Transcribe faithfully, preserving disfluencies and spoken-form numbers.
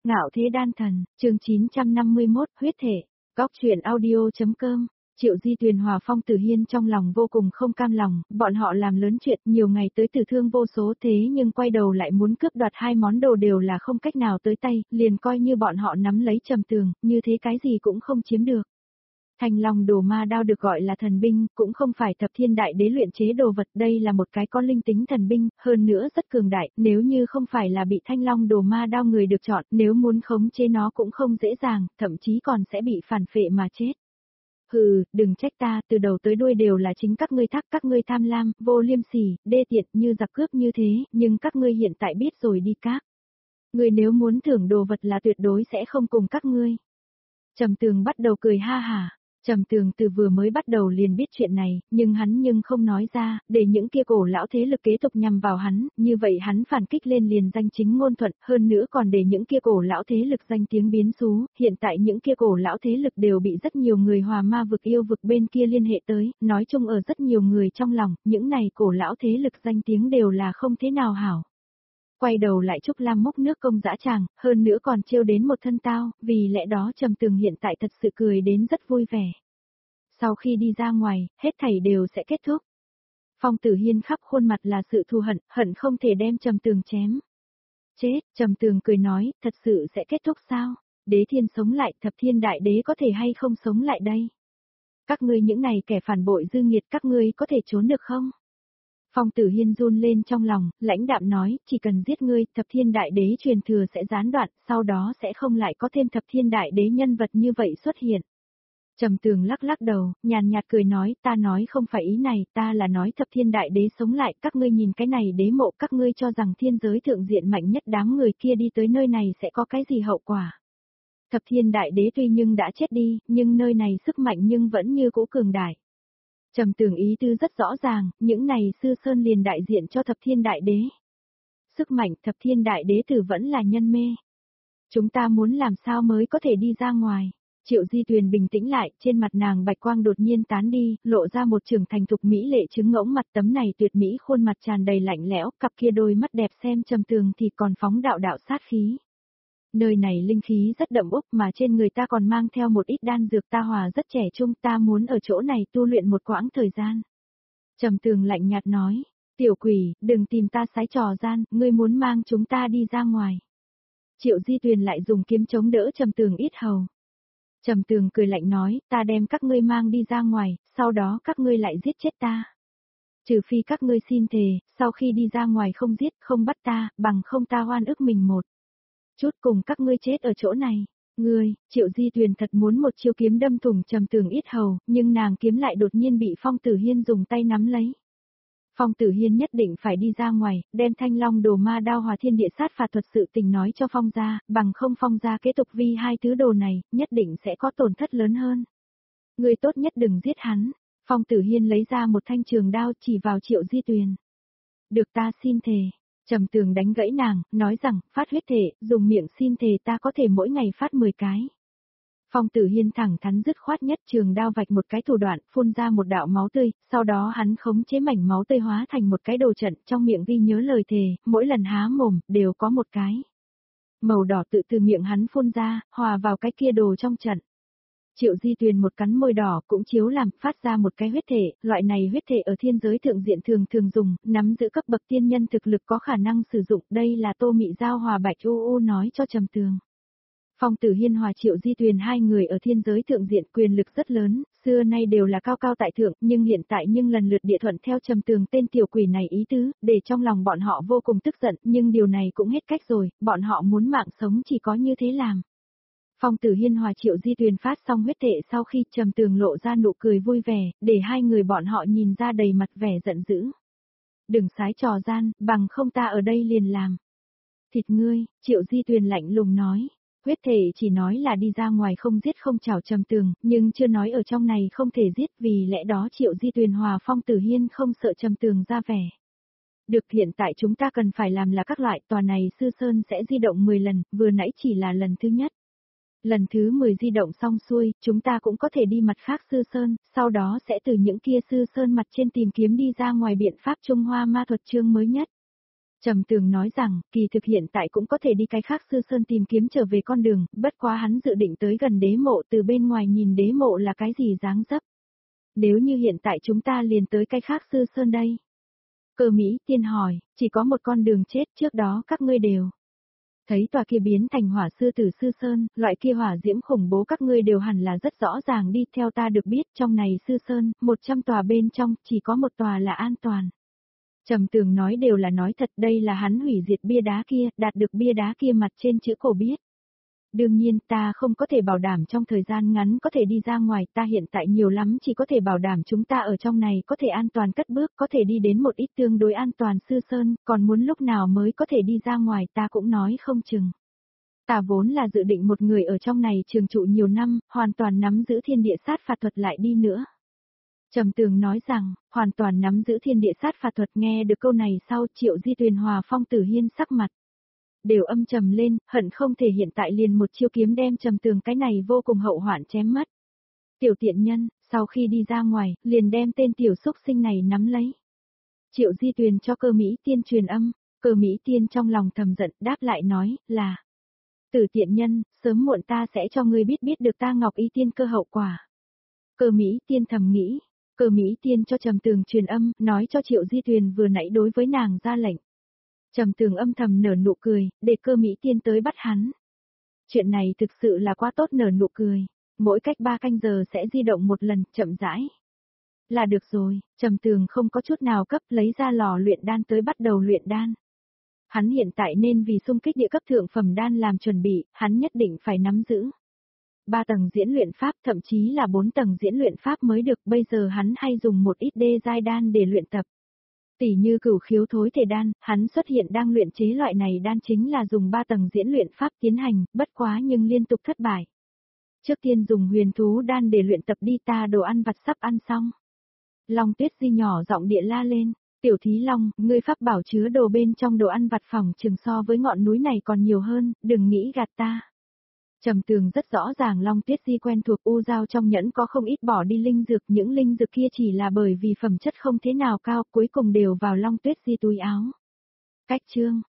Ngạo thế đan thần, chương chín trăm năm mươi mốt, huyết thể. Góc truyện audio.com. Triệu Di Tuyền hòa Phong Tử Hiên trong lòng vô cùng không cam lòng, bọn họ làm lớn chuyện nhiều ngày tới tử thương vô số thế nhưng quay đầu lại muốn cướp đoạt hai món đồ đều là không cách nào tới tay, liền coi như bọn họ nắm lấy Trầm Tường, như thế cái gì cũng không chiếm được. Thanh Long đồ ma đao được gọi là thần binh, cũng không phải thập thiên đại đế luyện chế đồ vật, đây là một cái có linh tính thần binh, hơn nữa rất cường đại, nếu như không phải là bị Thanh Long đồ ma đao người được chọn, nếu muốn khống chế nó cũng không dễ dàng, thậm chí còn sẽ bị phản phệ mà chết. Hừ, đừng trách ta, từ đầu tới đuôi đều là chính các ngươi thắc, các ngươi tham lam, vô liêm sỉ, đê tiện, như giặc cướp như thế, nhưng các ngươi hiện tại biết rồi đi các. Ngươi nếu muốn thưởng đồ vật là tuyệt đối sẽ không cùng các ngươi. Trầm Tường bắt đầu cười ha hả. Trầm Tường từ vừa mới bắt đầu liền biết chuyện này, nhưng hắn nhưng không nói ra, để những kia cổ lão thế lực kế tục nhằm vào hắn, như vậy hắn phản kích lên liền danh chính ngôn thuận, hơn nữa còn để những kia cổ lão thế lực danh tiếng biến xú, hiện tại những kia cổ lão thế lực đều bị rất nhiều người hòa ma vực yêu vực bên kia liên hệ tới, nói chung ở rất nhiều người trong lòng, những này cổ lão thế lực danh tiếng đều là không thế nào hảo. Quay đầu lại Trúc Lam múc nước công dã tràng, hơn nữa còn trêu đến một thân tao, vì lẽ đó Trầm Tường hiện tại thật sự cười đến rất vui vẻ. Sau khi đi ra ngoài, hết thảy đều sẽ kết thúc. Phong Tử Hiên khắp khuôn mặt là sự thù hận, hận không thể đem Trầm Tường chém. Chết, Trầm Tường cười nói, thật sự sẽ kết thúc sao? Đế thiên sống lại, thập thiên đại đế có thể hay không sống lại đây? Các ngươi những này kẻ phản bội dư nghiệt, các ngươi có thể trốn được không? Phong Tử Hiên run lên trong lòng, lãnh đạm nói, chỉ cần giết ngươi, thập thiên đại đế truyền thừa sẽ gián đoạn, sau đó sẽ không lại có thêm thập thiên đại đế nhân vật như vậy xuất hiện. Trầm Tường lắc lắc đầu, nhàn nhạt cười nói, ta nói không phải ý này, ta là nói thập thiên đại đế sống lại, các ngươi nhìn cái này đế mộ, các ngươi cho rằng thiên giới thượng diện mạnh nhất đám người kia đi tới nơi này sẽ có cái gì hậu quả. Thập thiên đại đế tuy nhưng đã chết đi, nhưng nơi này sức mạnh nhưng vẫn như cũ cường đại. Trầm Tường ý tư rất rõ ràng, những này sư sơn liền đại diện cho thập thiên đại đế. Sức mạnh thập thiên đại đế tử vẫn là nhân mê. Chúng ta muốn làm sao mới có thể đi ra ngoài. Triệu Di Tuyền bình tĩnh lại, trên mặt nàng bạch quang đột nhiên tán đi, lộ ra một trường thành thục mỹ lệ trứng ngỗng mặt, tấm này tuyệt mỹ khuôn mặt tràn đầy lạnh lẽo, cặp kia đôi mắt đẹp xem Trầm Tường thì còn phóng đạo đạo sát khí. Nơi này linh khí rất đậm úc mà trên người ta còn mang theo một ít đan dược, ta hòa rất trẻ trung, ta muốn ở chỗ này tu luyện một quãng thời gian. Trầm Tường lạnh nhạt nói, tiểu quỷ, đừng tìm ta sái trò gian, ngươi muốn mang chúng ta đi ra ngoài. Triệu Di Tuyền lại dùng kiếm chống đỡ Trầm Tường ít hầu. Trầm Tường cười lạnh nói, ta đem các ngươi mang đi ra ngoài, sau đó các ngươi lại giết chết ta. Trừ phi các ngươi xin thề, sau khi đi ra ngoài không giết, không bắt ta, bằng không ta oan ức mình một chút cùng các ngươi chết ở chỗ này. Ngươi, Triệu Di Tuyền thật muốn một chiêu kiếm đâm thủng Trầm Tường ít hầu, nhưng nàng kiếm lại đột nhiên bị Phong Tử Hiên dùng tay nắm lấy. Phong Tử Hiên nhất định phải đi ra ngoài, đem Thanh Long đồ ma đao hòa thiên địa sát phạt thuật sự tình nói cho Phong gia, bằng không Phong gia kế tục vi hai thứ đồ này, nhất định sẽ có tổn thất lớn hơn. Ngươi tốt nhất đừng giết hắn. Phong Tử Hiên lấy ra một thanh trường đao chỉ vào Triệu Di Tuyền. Được, ta xin thề. Trầm Tường đánh gãy nàng, nói rằng, phát huyết thể, dùng miệng xin thề ta có thể mỗi ngày phát mười cái. Phong Tử Hiên thẳng thắn dứt khoát nhất, trường đao vạch một cái thủ đoạn, phun ra một đạo máu tươi, sau đó hắn khống chế mảnh máu tươi hóa thành một cái đồ trận, trong miệng ghi nhớ lời thề, mỗi lần há mồm, đều có một cái màu đỏ tự từ miệng hắn phun ra, hòa vào cái kia đồ trong trận. Triệu Di Tuyền một cắn môi đỏ cũng chiếu làm, phát ra một cái huyết thể, loại này huyết thể ở thiên giới thượng diện thường thường dùng, nắm giữ cấp bậc tiên nhân thực lực có khả năng sử dụng, đây là Tô Mị Giao hòa Bạch U U nói cho Trầm Tường. Phong Tử Hiên hòa Triệu Di Tuyền hai người ở thiên giới thượng diện quyền lực rất lớn, xưa nay đều là cao cao tại thượng, nhưng hiện tại nhưng lần lượt địa thuận theo Trầm Tường tên tiểu quỷ này ý tứ, để trong lòng bọn họ vô cùng tức giận, nhưng điều này cũng hết cách rồi, bọn họ muốn mạng sống chỉ có như thế làm. Phong Tử Hiên hòa Triệu Di Tuyền phát xong huyết thể sau khi Trầm Tường lộ ra nụ cười vui vẻ, để hai người bọn họ nhìn ra đầy mặt vẻ giận dữ. Đừng sái trò gian, bằng không ta ở đây liền làm. Thịt ngươi, Triệu Di Tuyền lạnh lùng nói. Huyết thể chỉ nói là đi ra ngoài không giết không chào Trầm Tường, nhưng chưa nói ở trong này không thể giết, vì lẽ đó Triệu Di Tuyền hòa Phong Tử Hiên không sợ Trầm Tường ra vẻ. Được, hiện tại chúng ta cần phải làm là các loại tòa này sư sơn sẽ di động mười lần, vừa nãy chỉ là lần thứ nhất. Lần thứ mười di động xong xuôi, chúng ta cũng có thể đi mặt khác sư sơn, sau đó sẽ từ những kia sư sơn mặt trên tìm kiếm đi ra ngoài biện pháp Trung Hoa ma thuật chương mới nhất. Trầm Tường nói rằng, kỳ thực hiện tại cũng có thể đi cái khác Sư Sơn tìm kiếm trở về con đường, bất quá hắn dự định tới gần đế mộ, từ bên ngoài nhìn đế mộ là cái gì dáng dấp. Nếu như hiện tại chúng ta liền tới cái khác Sư Sơn đây. Cơ Mỹ Tiên hỏi, chỉ có một con đường chết, trước đó các ngươi đều. Thấy tòa kia biến thành hỏa sư tử Sư Sơn, loại kia hỏa diễm khủng bố các ngươi đều hẳn là rất rõ ràng đi, theo ta được biết trong này Sư Sơn, một trăm tòa bên trong, chỉ có một tòa là an toàn. Trầm Tường nói đều là nói thật, đây là hắn hủy diệt bia đá kia, đạt được bia đá kia mặt trên chữ cổ biết. Đương nhiên ta không có thể bảo đảm trong thời gian ngắn có thể đi ra ngoài, ta hiện tại nhiều lắm chỉ có thể bảo đảm chúng ta ở trong này có thể an toàn cất bước, có thể đi đến một ít tương đối an toàn Sư Sơn, còn muốn lúc nào mới có thể đi ra ngoài ta cũng nói không chừng. Ta vốn là dự định một người ở trong này trường trụ nhiều năm, hoàn toàn nắm giữ thiên địa sát phạt thuật lại đi nữa. Trầm Tường nói rằng, hoàn toàn nắm giữ thiên địa sát phạt thuật, nghe được câu này sau Triệu Di Tuyền Hòa Phong Tử Hiên sắc mặt đều âm trầm lên, hận không thể hiện tại liền một chiêu kiếm đem Trầm Tường cái này vô cùng hậu hoạn chém mất. Tiểu tiện nhân, sau khi đi ra ngoài, liền đem tên tiểu xúc sinh này nắm lấy. Triệu Di Tuyền cho Cơ Mỹ Tiên truyền âm, Cơ Mỹ Tiên trong lòng thầm giận, đáp lại nói, là Tử tiện nhân, sớm muộn ta sẽ cho ngươi biết biết được ta Ngọc Y Tiên cơ hậu quả. Cơ Mỹ Tiên thầm nghĩ, Cơ Mỹ Tiên cho Trầm Tường truyền âm, nói cho Triệu Di Tuyền vừa nãy đối với nàng ra lệnh. Trầm Tường âm thầm nở nụ cười, để Cơ Mỹ Tiên tới bắt hắn. Chuyện này thực sự là quá tốt, nở nụ cười. Mỗi cách ba canh giờ sẽ di động một lần, chậm rãi. Là được rồi, Trầm Tường không có chút nào cấp, lấy ra lò luyện đan tới bắt đầu luyện đan. Hắn hiện tại nên vì xung kích địa cấp thượng phẩm đan làm chuẩn bị, hắn nhất định phải nắm giữ ba tầng diễn luyện pháp, thậm chí là bốn tầng diễn luyện pháp mới được, bây giờ hắn hay dùng một ít đê giai đan để luyện tập. Tỷ như Cửu Khiếu Thối Thể đan, hắn xuất hiện đang luyện chế loại này đan chính là dùng ba tầng diễn luyện pháp tiến hành, bất quá nhưng liên tục thất bại. Trước tiên dùng huyền thú đan để luyện tập đi, ta đồ ăn vặt sắp ăn xong. Long Tuyết Di nhỏ giọng địa la lên, tiểu thí long, ngươi pháp bảo chứa đồ bên trong đồ ăn vặt phòng chừng so với ngọn núi này còn nhiều hơn, đừng nghĩ gạt ta. Trầm Tường rất rõ ràng Long Tuyết Di quen thuộc u giao trong nhẫn có không ít bỏ đi linh dược, những linh dược kia chỉ là bởi vì phẩm chất không thế nào cao, cuối cùng đều vào Long Tuyết Di túi áo. Cách chương